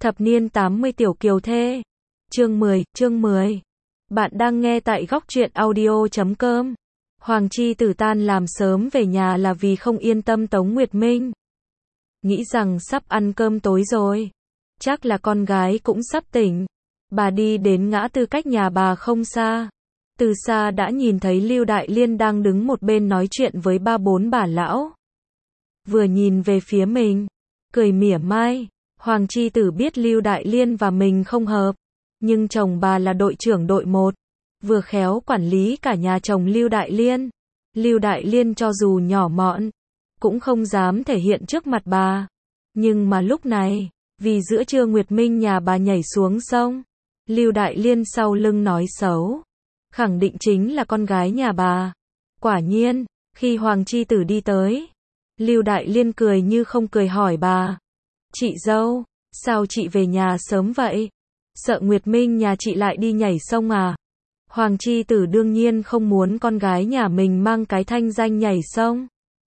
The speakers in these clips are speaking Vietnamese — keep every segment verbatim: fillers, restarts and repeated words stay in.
Thập niên tám mươi tiểu kiều thê. Chương mười, chương mười. Bạn đang nghe tại góc truyện audio chấm com. Hoàng Chi Tử tan làm sớm về nhà là vì không yên tâm Tống Nguyệt Minh. Nghĩ rằng sắp ăn cơm tối rồi. Chắc là con gái cũng sắp tỉnh. Bà đi đến ngã tư cách nhà bà không xa. Từ xa đã nhìn thấy Lưu Đại Liên đang đứng một bên nói chuyện với ba bốn bà lão. Vừa nhìn về phía mình, cười mỉa mai. Hoàng Chi Tử biết Lưu Đại Liên và mình không hợp, nhưng chồng bà là đội trưởng đội một, vừa khéo quản lý cả nhà chồng Lưu Đại Liên. Lưu Đại Liên cho dù nhỏ mọn, cũng không dám thể hiện trước mặt bà. Nhưng mà lúc này, vì giữa trưa Nguyệt Minh nhà bà nhảy xuống sông, Lưu Đại Liên sau lưng nói xấu, khẳng định chính là con gái nhà bà. Quả nhiên, khi Hoàng Chi Tử đi tới, Lưu Đại Liên cười như không cười hỏi bà: "Chị dâu, sao chị về nhà sớm vậy? Sợ Nguyệt Minh nhà chị lại đi nhảy sông à?" Hoàng Chi Tử đương nhiên không muốn con gái nhà mình mang cái thanh danh nhảy sông.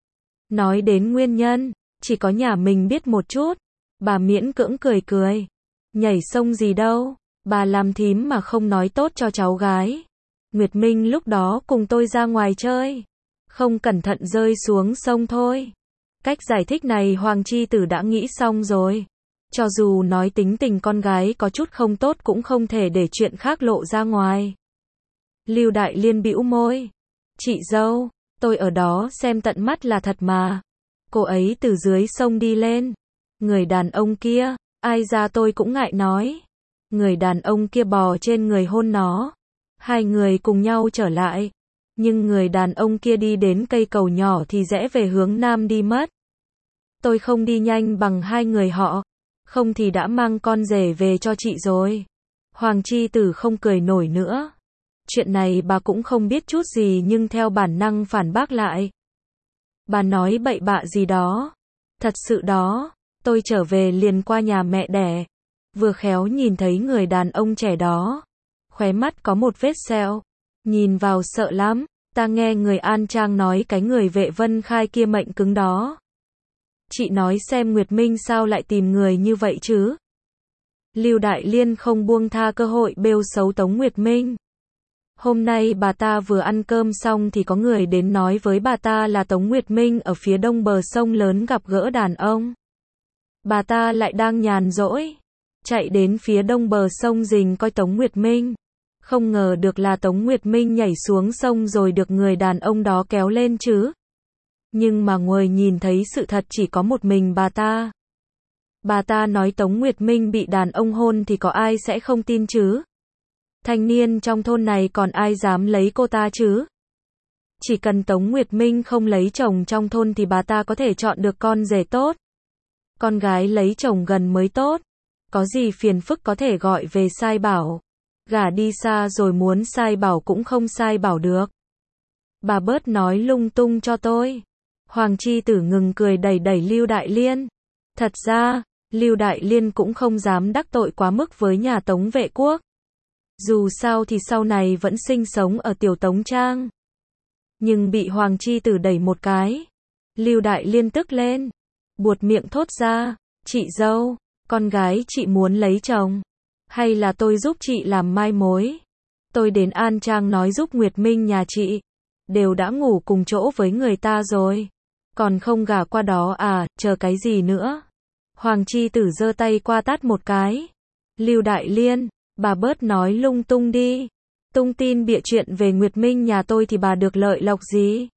Nói đến nguyên nhân, chỉ có nhà mình biết một chút. Bà miễn cưỡng cười cười. Nhảy sông gì đâu, bà làm thím mà không nói tốt cho cháu gái. Nguyệt Minh lúc đó cùng tôi ra ngoài chơi, không cẩn thận rơi xuống sông thôi. Cách giải thích này Hoàng Chi Tử đã nghĩ xong rồi. Cho dù nói tính tình con gái có chút không tốt cũng không thể để chuyện khác lộ ra ngoài. Lưu Đại Liên bĩu môi. "Chị dâu, tôi ở đó xem tận mắt là thật mà. Cô ấy từ dưới sông đi lên. Người đàn ông kia, ai ra tôi cũng ngại nói. Người đàn ông kia bò trên người hôn nó. Hai người cùng nhau trở lại. Nhưng người đàn ông kia đi đến cây cầu nhỏ thì rẽ về hướng nam đi mất. Tôi không đi nhanh bằng hai người họ, không thì đã mang con rể về cho chị rồi." Hoàng Chi Tử không cười nổi nữa. Chuyện này bà cũng không biết chút gì nhưng theo bản năng phản bác lại. "Bà nói bậy bạ gì đó. Thật sự đó, tôi trở về liền qua nhà mẹ đẻ. Vừa khéo nhìn thấy người đàn ông trẻ đó. Khóe mắt có một vết sẹo. Nhìn vào sợ lắm. Ta nghe người An Trang nói cái người vệ Vân Khai kia mệnh cứng đó. Chị nói xem Nguyệt Minh sao lại tìm người như vậy chứ?" Lưu Đại Liên không buông tha cơ hội bêu xấu Tống Nguyệt Minh. Hôm nay bà ta vừa ăn cơm xong thì có người đến nói với bà ta là Tống Nguyệt Minh ở phía đông bờ sông lớn gặp gỡ đàn ông. Bà ta lại đang nhàn rỗi, chạy đến phía đông bờ sông rình coi Tống Nguyệt Minh. Không ngờ được là Tống Nguyệt Minh nhảy xuống sông rồi được người đàn ông đó kéo lên chứ. Nhưng mà ngồi nhìn thấy sự thật chỉ có một mình bà ta. Bà ta nói Tống Nguyệt Minh bị đàn ông hôn thì có ai sẽ không tin chứ? Thanh niên trong thôn này còn ai dám lấy cô ta chứ? Chỉ cần Tống Nguyệt Minh không lấy chồng trong thôn thì bà ta có thể chọn được con rể tốt. Con gái lấy chồng gần mới tốt. Có gì phiền phức có thể gọi về sai bảo. Gả đi xa rồi muốn sai bảo cũng không sai bảo được. Bà bớt nói lung tung cho tôi. Hoàng Chi Tử ngừng cười đẩy đẩy Lưu Đại Liên. Thật ra, Lưu Đại Liên cũng không dám đắc tội quá mức với nhà Tống Vệ Quốc. Dù sao thì sau này vẫn sinh sống ở Tiểu Tống Trang. Nhưng bị Hoàng Chi Tử đẩy một cái. Lưu Đại Liên tức lên. Buột miệng thốt ra. "Chị dâu, con gái chị muốn lấy chồng. Hay là tôi giúp chị làm mai mối? Tôi đến An Trang nói giúp Nguyệt Minh nhà chị. Đều đã ngủ cùng chỗ với người ta rồi. Còn không gả qua đó à, chờ cái gì nữa?" Hoàng Chi Tử giơ tay qua tát một cái. "Lưu Đại Liên, bà bớt nói lung tung đi. Tung tin bịa chuyện về Nguyệt Minh nhà tôi thì bà được lợi lộc gì?"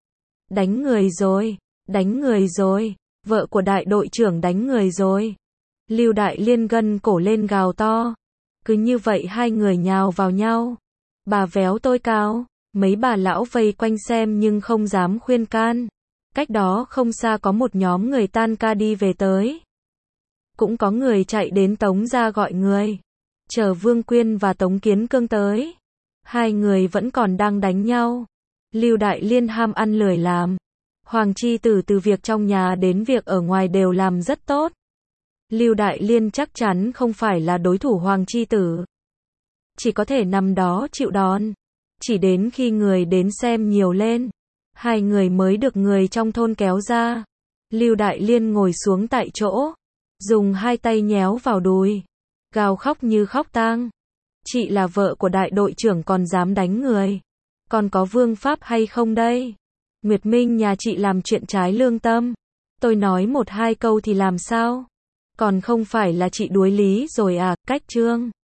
Đánh người rồi, đánh người rồi, vợ của đại đội trưởng đánh người rồi. Lưu Đại Liên gân cổ lên gào to. Cứ như vậy hai người nhào vào nhau. Bà véo tôi cao. Mấy bà lão vây quanh xem nhưng không dám khuyên can. Cách đó không xa có một nhóm người tan ca đi về tới. Cũng có người chạy đến Tống gia gọi người. Chờ Vương Quyên và Tống Kiến Cương tới. Hai người vẫn còn đang đánh nhau. Lưu Đại Liên ham ăn lười làm. Hoàng Chi Tử từ việc trong nhà đến việc ở ngoài đều làm rất tốt. Lưu Đại Liên chắc chắn không phải là đối thủ Hoàng Chi Tử. Chỉ có thể nằm đó chịu đòn. Chỉ đến khi người đến xem nhiều lên, hai người mới được người trong thôn kéo ra. Lưu Đại Liên ngồi xuống tại chỗ. dùng hai tay nhéo vào đùi, gào khóc như khóc tang. Chị là vợ của đại đội trưởng còn dám đánh người. Còn có vương pháp hay không đây? Nguyệt Minh nhà chị làm chuyện trái lương tâm. Tôi nói một hai câu thì làm sao? Còn không phải là chị đuối lý rồi à, cách trương.